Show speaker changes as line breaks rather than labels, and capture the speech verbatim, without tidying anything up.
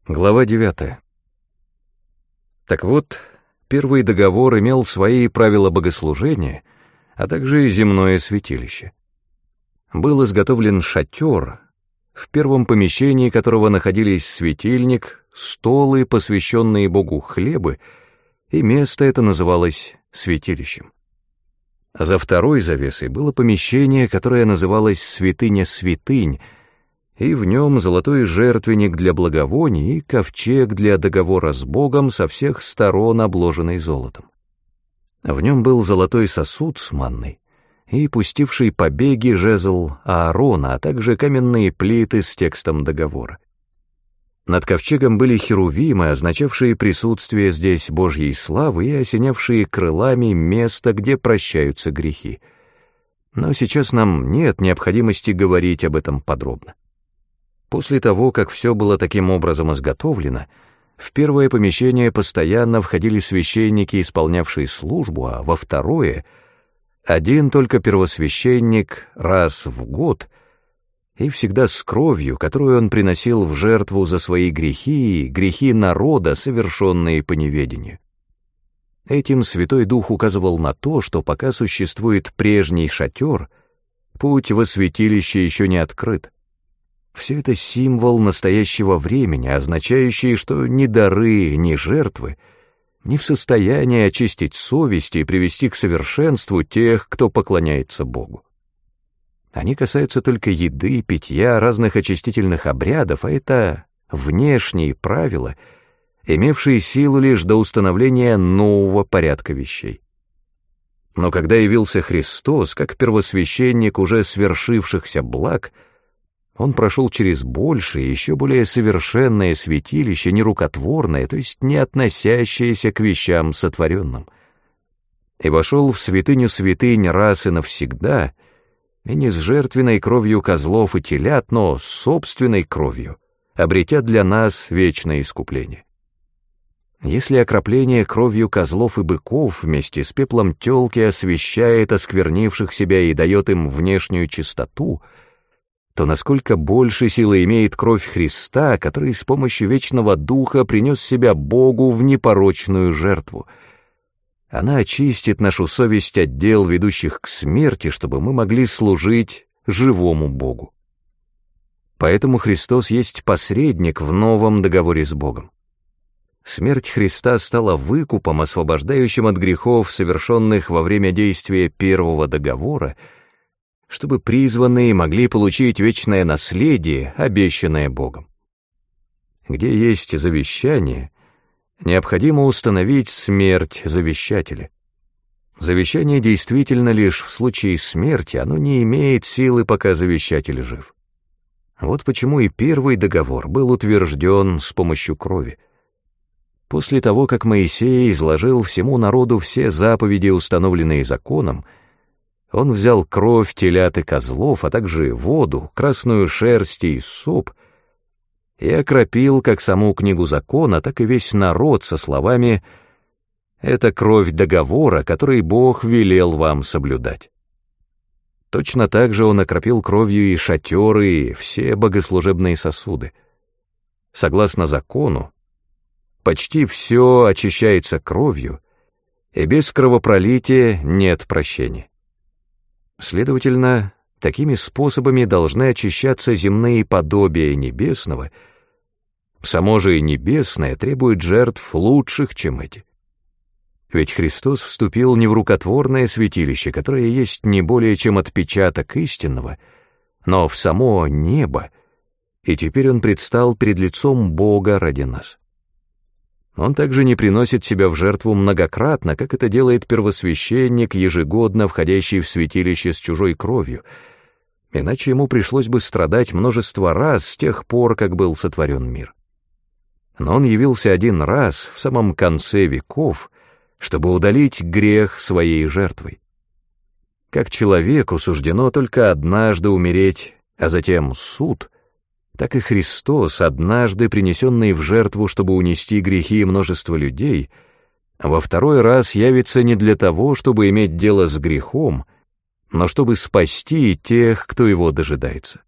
Глава девятая. Так вот, первый договор имел свои правила богослужения, а также и земное святилище. Был изготовлен шатер, в первом помещении которого находились светильник, столы, посвященные Богу хлебы, и место это называлось святилищем. А за второй завесой было помещение, которое называлось святыня святынь, и в нем золотой жертвенник для благовоний и ковчег для договора с Богом со всех сторон, обложенный золотом. В нем был золотой сосуд с манной и пустивший побеги жезл Аарона, а также каменные плиты с текстом договора. Над ковчегом были херувимы, означавшие присутствие здесь Божьей славы и осенявшие крылами место, где прощаются грехи. Но сейчас нам нет необходимости говорить об этом подробно. После того, как все было таким образом изготовлено, в первое помещение постоянно входили священники, исполнявшие службу, а во второе — один только первосвященник раз в год, и всегда с кровью, которую он приносил в жертву за свои грехи и грехи народа, совершенные по неведению. Этим Святой Дух указывал на то, что пока существует прежний шатер, путь во святилище еще не открыт. Все это символ настоящего времени, означающий, что ни дары, ни жертвы не в состоянии очистить совесть и привести к совершенству тех, кто поклоняется Богу. Они касаются только еды, питья, разных очистительных обрядов, а это внешние правила, имевшие силу лишь до установления нового порядка вещей. Но когда явился Христос, как первосвященник уже свершившихся благ, Он прошел через большее, еще более совершенное святилище, нерукотворное, то есть не относящееся к вещам сотворенным, и вошел в святыню святынь раз и навсегда, и не с жертвенной кровью козлов и телят, но с собственной кровью, обретя для нас вечное искупление. Если окропление кровью козлов и быков вместе с пеплом телки освящает осквернивших себя и дает им внешнюю чистоту, то насколько больше силы имеет кровь Христа, который с помощью вечного Духа принес себя Богу в непорочную жертву. Она очистит нашу совесть от дел, ведущих к смерти, чтобы мы могли служить живому Богу. Поэтому Христос есть посредник в новом договоре с Богом. Смерть Христа стала выкупом, освобождающим от грехов, совершенных во время действия первого договора, чтобы призванные могли получить вечное наследие, обещанное Богом. Где есть завещание, необходимо установить смерть завещателя. Завещание действительно лишь в случае смерти, оно не имеет силы, пока завещатель жив. Вот почему и первый договор был утвержден с помощью крови. После того, как Моисей изложил всему народу все заповеди, установленные законом, он взял кровь телят и козлов, а также воду, красную шерсть и соп, и окропил как саму книгу закона, так и весь народ со словами «Это кровь договора, который Бог велел вам соблюдать». Точно так же он окропил кровью и шатеры, и все богослужебные сосуды. Согласно закону, почти все очищается кровью, и без кровопролития нет прощения. Следовательно, такими способами должны очищаться земные подобия небесного. Само же и небесное требует жертв лучших, чем эти. Ведь Христос вступил не в рукотворное святилище, которое есть не более чем отпечаток истинного, но в само небо, и теперь Он предстал перед лицом Бога ради нас. Он также не приносит себя в жертву многократно, как это делает первосвященник, ежегодно входящий в святилище с чужой кровью, иначе ему пришлось бы страдать множество раз с тех пор, как был сотворен мир. Но он явился один раз в самом конце веков, чтобы удалить грех своей жертвой. Как человеку суждено только однажды умереть, а затем суд, так и Христос, однажды принесенный в жертву, чтобы унести грехи множества людей, во второй раз явится не для того, чтобы иметь дело с грехом, но чтобы спасти тех, кто его дожидается.